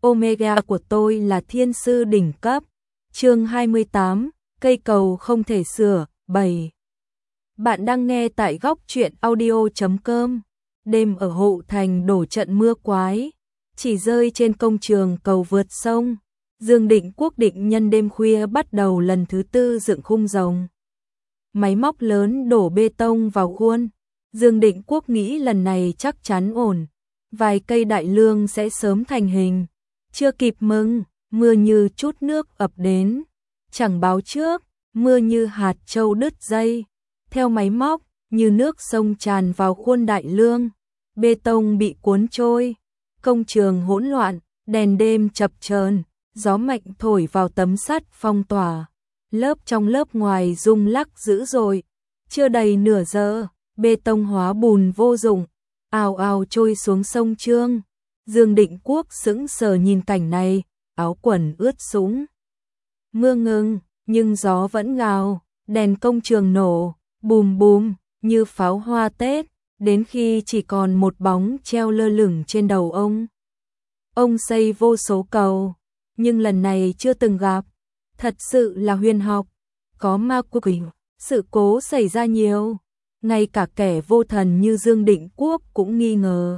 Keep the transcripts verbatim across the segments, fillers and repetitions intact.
Omega của tôi là thiên sư đỉnh cấp. Chương hai mươi tám, cây cầu không thể sửa, bảy. Bạn đang nghe tại góc truyện audio chấm com. Đêm ở Hộ Thành đổ trận mưa quái, chỉ rơi trên công trường cầu vượt sông. Dương Định Quốc định nhân đêm khuya bắt đầu lần thứ tư dựng khung rồng. Máy móc lớn đổ bê tông vào khuôn. Dương Định Quốc nghĩ lần này chắc chắn ổn. Vài cây đại lương sẽ sớm thành hình. Chưa kịp mừng, mưa như chút nước ập đến. Chẳng báo trước, mưa như hạt châu đứt dây. Theo máy móc, như nước sông tràn vào khuôn đại lương. Bê tông bị cuốn trôi. Công trường hỗn loạn, đèn đêm chập chờn, gió mạnh thổi vào tấm sắt phong tỏa. Lớp trong lớp ngoài rung lắc dữ dội. Chưa đầy nửa giờ, bê tông hóa bùn vô dụng, ào ào trôi xuống sông Trương. Dương Định Quốc sững sờ nhìn cảnh này, áo quần ướt sũng. Mưa ngừng, nhưng gió vẫn gào, đèn công trường nổ, bùm bùm, như pháo hoa Tết, đến khi chỉ còn một bóng treo lơ lửng trên đầu ông. Ông xây vô số cầu, nhưng lần này chưa từng gặp. Thật sự là huyền học, có ma quỷ, sự cố xảy ra nhiều. Ngay cả kẻ vô thần như Dương Định Quốc cũng nghi ngờ.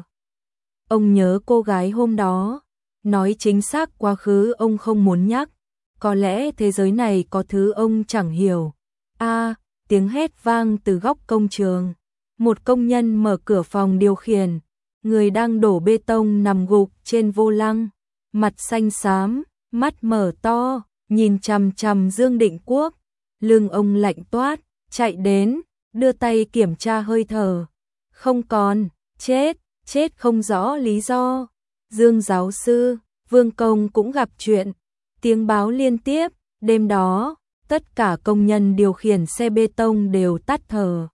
Ông nhớ cô gái hôm đó, nói chính xác quá khứ ông không muốn nhắc. Có lẽ thế giới này có thứ ông chẳng hiểu. A, tiếng hét vang từ góc công trường. Một công nhân mở cửa phòng điều khiển. Người đang đổ bê tông nằm gục trên vô lăng. Mặt xanh xám, mắt mở to, nhìn chằm chằm Dương Định Quốc. Lưng ông lạnh toát, chạy đến, đưa tay kiểm tra hơi thở. Không còn, chết, chết không rõ lý do. Dương giáo sư, Vương Công cũng gặp chuyện. Tiếng báo liên tiếp, đêm đó, tất cả công nhân điều khiển xe bê tông đều tắt thở.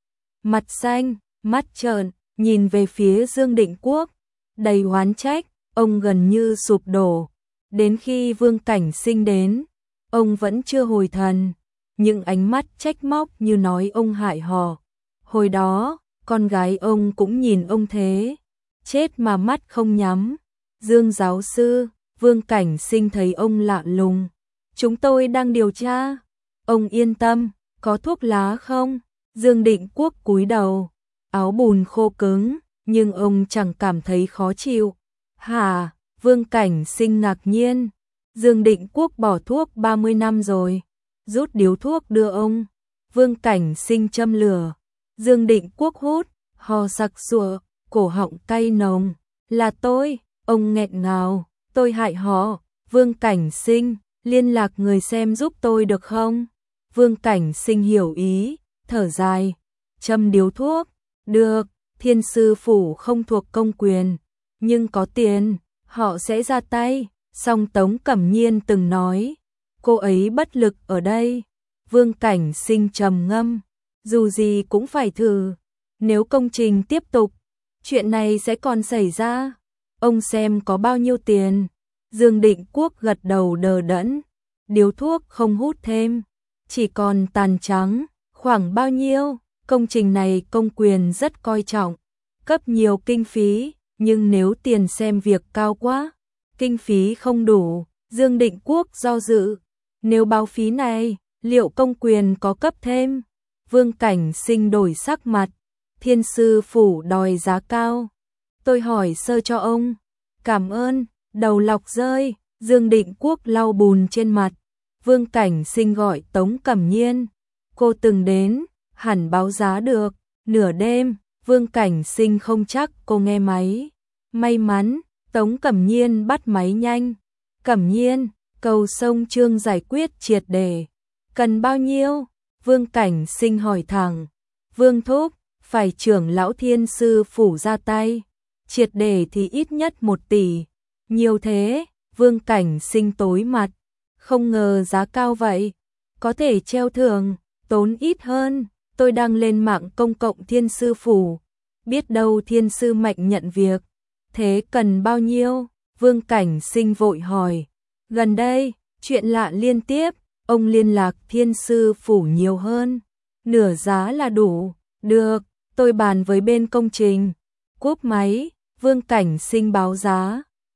Mặt xanh, mắt trợn, nhìn về phía Dương Định Quốc, đầy oán trách, ông gần như sụp đổ. Đến khi Vương Cảnh Sinh đến, ông vẫn chưa hồi thần. Những ánh mắt trách móc như nói ông hại họ. Hồi đó, con gái ông cũng nhìn ông thế. Chết mà mắt không nhắm. Dương giáo sư, Vương Cảnh Sinh thấy ông lạ lùng. Chúng tôi đang điều tra. Ông yên tâm, có thuốc lá không? Dương Định Quốc cúi đầu. Áo bùn khô cứng, nhưng ông chẳng cảm thấy khó chịu. Hả? Vương Cảnh Sinh ngạc nhiên. Dương Định Quốc bỏ thuốc ba mươi năm rồi. Rút điếu thuốc đưa ông. Vương Cảnh Sinh châm lửa. Dương Định Quốc hút, ho sặc sụa, cổ họng cay nồng. Là tôi, ông nghẹn ngào, tôi hại họ. Vương Cảnh Sinh, liên lạc người xem giúp tôi được không? Vương Cảnh Sinh hiểu ý, thở dài, châm điếu thuốc. Được, Thiên sư phủ không thuộc công quyền, nhưng có tiền, họ sẽ ra tay. Song Tống Cẩm Nhiên từng nói, cô ấy bất lực ở đây. Vương Cảnh Sinh trầm ngâm, dù gì cũng phải thử. Nếu công trình tiếp tục, chuyện này sẽ còn xảy ra. Ông xem có bao nhiêu tiền. Dương Định Quốc gật đầu đờ đẫn. Điếu thuốc không hút thêm, chỉ còn tàn trắng. Khoảng bao nhiêu? Công trình này công quyền rất coi trọng, cấp nhiều kinh phí, nhưng nếu tiền xem việc cao quá, kinh phí không đủ. Dương Định Quốc do dự. Nếu báo phí này, liệu công quyền có cấp thêm? Vương Cảnh Sinh đổi sắc mặt. Thiên sư phủ đòi giá cao. Tôi hỏi sơ cho ông. Cảm ơn. Đầu lọc rơi. Dương Định Quốc lau bùn trên mặt. Vương Cảnh Sinh gọi Tống Cẩm Nhiên. Cô từng đến, hẳn báo giá được. Nửa đêm, Vương Cảnh Sinh không chắc cô nghe máy. May mắn, Tống Cẩm Nhiên bắt máy nhanh. Cẩm Nhiên, cầu sông Trương giải quyết triệt để. Cần bao nhiêu? Vương Cảnh Sinh hỏi thẳng. Vương thúc, phải trưởng lão Thiên sư phủ ra tay. Triệt để thì ít nhất một tỷ. Nhiều thế? Vương Cảnh Sinh tối mặt. Không ngờ giá cao vậy. Có thể treo thưởng, tốn ít hơn. Tôi đang lên mạng công cộng Thiên sư phủ. Biết đâu Thiên sư mạnh nhận việc. Thế cần bao nhiêu? Vương Cảnh Sinh vội hỏi. Gần đây, chuyện lạ liên tiếp. Ông liên lạc Thiên sư phủ nhiều hơn. Nửa giá là đủ. Được, tôi bàn với bên công trình. Cúp máy, Vương Cảnh Sinh báo giá.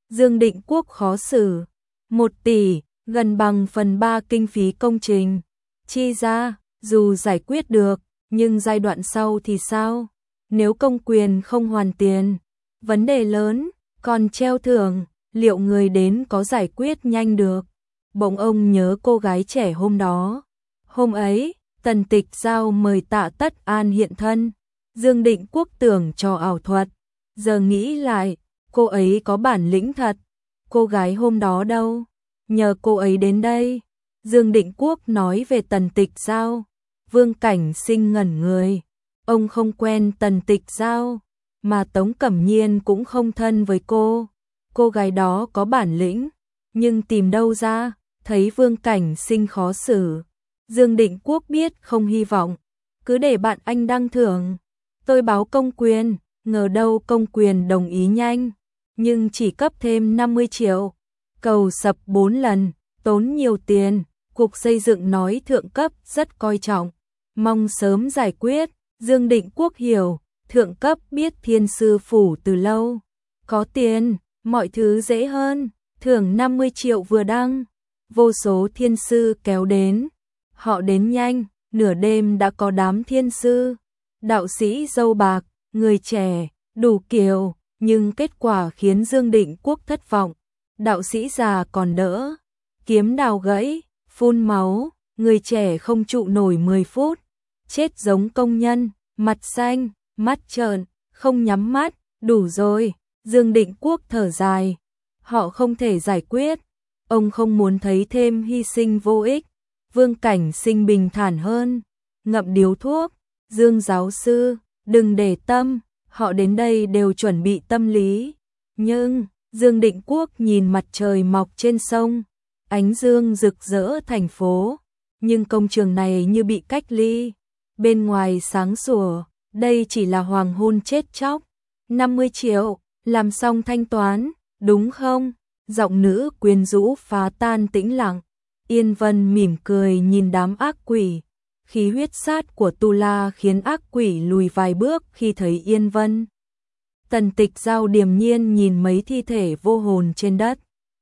Dương Định Quốc khó xử. Một tỷ, gần bằng phần ba kinh phí công trình. Chi ra, dù giải quyết được, nhưng giai đoạn sau thì sao? Nếu công quyền không hoàn tiền, vấn đề lớn, còn treo thưởng, liệu người đến có giải quyết nhanh được? Bỗng ông nhớ cô gái trẻ hôm đó. Hôm ấy, Tần Tịch Giao mời Tạ Tất An hiện thân. Dương Định Quốc tưởng trò ảo thuật. Giờ nghĩ lại, cô ấy có bản lĩnh thật. Cô gái hôm đó đâu? Nhờ cô ấy đến đây. Dương Định Quốc nói về Tần Tịch Giao. Vương Cảnh Sinh ngẩn người. Ông không quen Tần Tịch Giao, mà Tống Cẩm Nhiên cũng không thân với cô. Cô gái đó có bản lĩnh, nhưng tìm đâu ra? Thấy Vương Cảnh Sinh khó xử, Dương Định Quốc biết không hy vọng, cứ để bạn anh đăng thưởng. Tôi báo công quyền, ngờ đâu công quyền đồng ý nhanh, nhưng chỉ cấp thêm năm mươi triệu. Cầu sập bốn lần, tốn nhiều tiền, Cục Xây dựng nói thượng cấp rất coi trọng, mong sớm giải quyết. Dương Định Quốc hiểu, thượng cấp biết Thiên Sư Phủ từ lâu, có tiền, mọi thứ dễ hơn, thưởng năm mươi triệu vừa đăng. Vô số thiên sư kéo đến, họ đến nhanh, nửa đêm đã có đám thiên sư, đạo sĩ dâu bạc, người trẻ, đủ kiểu, nhưng kết quả khiến Dương Định Quốc thất vọng. Đạo sĩ già còn đỡ, kiếm đào gãy, phun máu, người trẻ không trụ nổi mười phút, chết giống công nhân, mặt xanh, mắt trợn, không nhắm mắt, đủ rồi. Dương Định Quốc thở dài, họ không thể giải quyết. Ông không muốn thấy thêm hy sinh vô ích. Vương Cảnh Sinh bình thản hơn, ngậm điếu thuốc. Dương giáo sư, đừng để tâm, họ đến đây đều chuẩn bị tâm lý. Nhưng, Dương Định Quốc nhìn mặt trời mọc trên sông, ánh dương rực rỡ thành phố, nhưng công trường này như bị cách ly. Bên ngoài sáng sủa, đây chỉ là hoàng hôn chết chóc. năm mươi triệu, làm xong thanh toán, đúng không? Giọng nữ quyến rũ phá tan tĩnh lặng. Yên Vân mỉm cười nhìn đám ác quỷ. Khí huyết sát của Tu La khiến ác quỷ lùi vài bước khi thấy Yên Vân. Tần Tịch Giao điềm nhiên nhìn mấy thi thể vô hồn trên đất.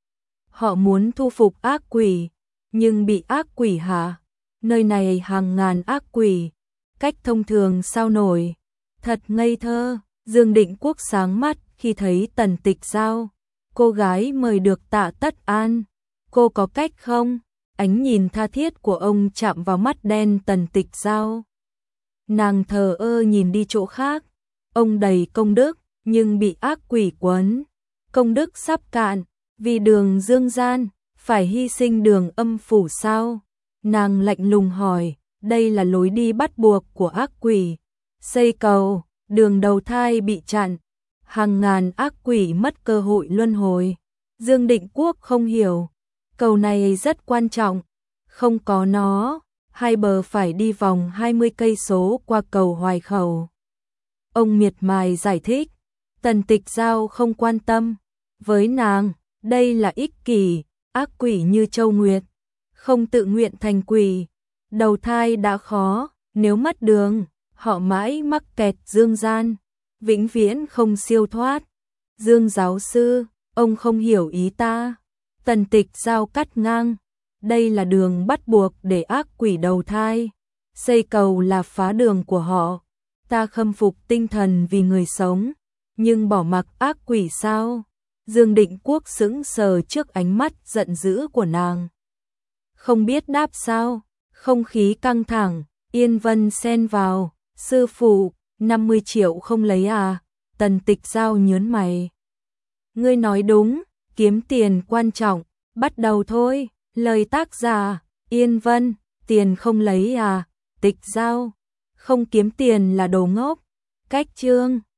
Họ muốn thu phục ác quỷ, nhưng bị ác quỷ hạ. Nơi này hàng ngàn ác quỷ, cách thông thường sao nổi. Thật ngây thơ. Dương Định Quốc sáng mắt khi thấy Tần Tịch Giao. Cô gái mời được Tạ Tất An. Cô có cách không? Ánh nhìn tha thiết của ông chạm vào mắt đen Tần Tịch Giao. Nàng thờ ơ nhìn đi chỗ khác. Ông đầy công đức, nhưng bị ác quỷ quấn. Công đức sắp cạn, vì đường dương gian, phải hy sinh đường âm phủ sao? Nàng lạnh lùng hỏi, đây là lối đi bắt buộc của ác quỷ. Xây cầu, đường đầu thai bị chặn. Hàng ngàn ác quỷ mất cơ hội luân hồi. Dương Định Quốc không hiểu. Cầu này rất quan trọng. Không có nó, hai bờ phải đi vòng hai mươi cây số qua cầu Hoài Khẩu. Ông miệt mài giải thích. Tần Tịch Giao không quan tâm. Với nàng, đây là ích kỷ, ác quỷ như Châu Nguyệt. Không tự nguyện thành quỷ. Đầu thai đã khó, nếu mất đường, họ mãi mắc kẹt dương gian. Vĩnh viễn không siêu thoát. Dương giáo sư, ông không hiểu ý ta. Tần Tịch Giao cắt ngang. Đây là đường bắt buộc để ác quỷ đầu thai. Xây cầu là phá đường của họ. Ta khâm phục tinh thần vì người sống, nhưng bỏ mặc ác quỷ sao? Dương Định Quốc sững sờ trước ánh mắt giận dữ của nàng. Không biết đáp sao, không khí căng thẳng, Yên Vân xen vào. Sư phụ, năm mươi triệu không lấy à? Tần Tịch Giao nhớn mày. Ngươi nói đúng, kiếm tiền quan trọng, bắt đầu thôi. Lời tác giả, Yên Vân, tiền không lấy à? Tịch Giao, không kiếm tiền là đồ ngốc. Cách chương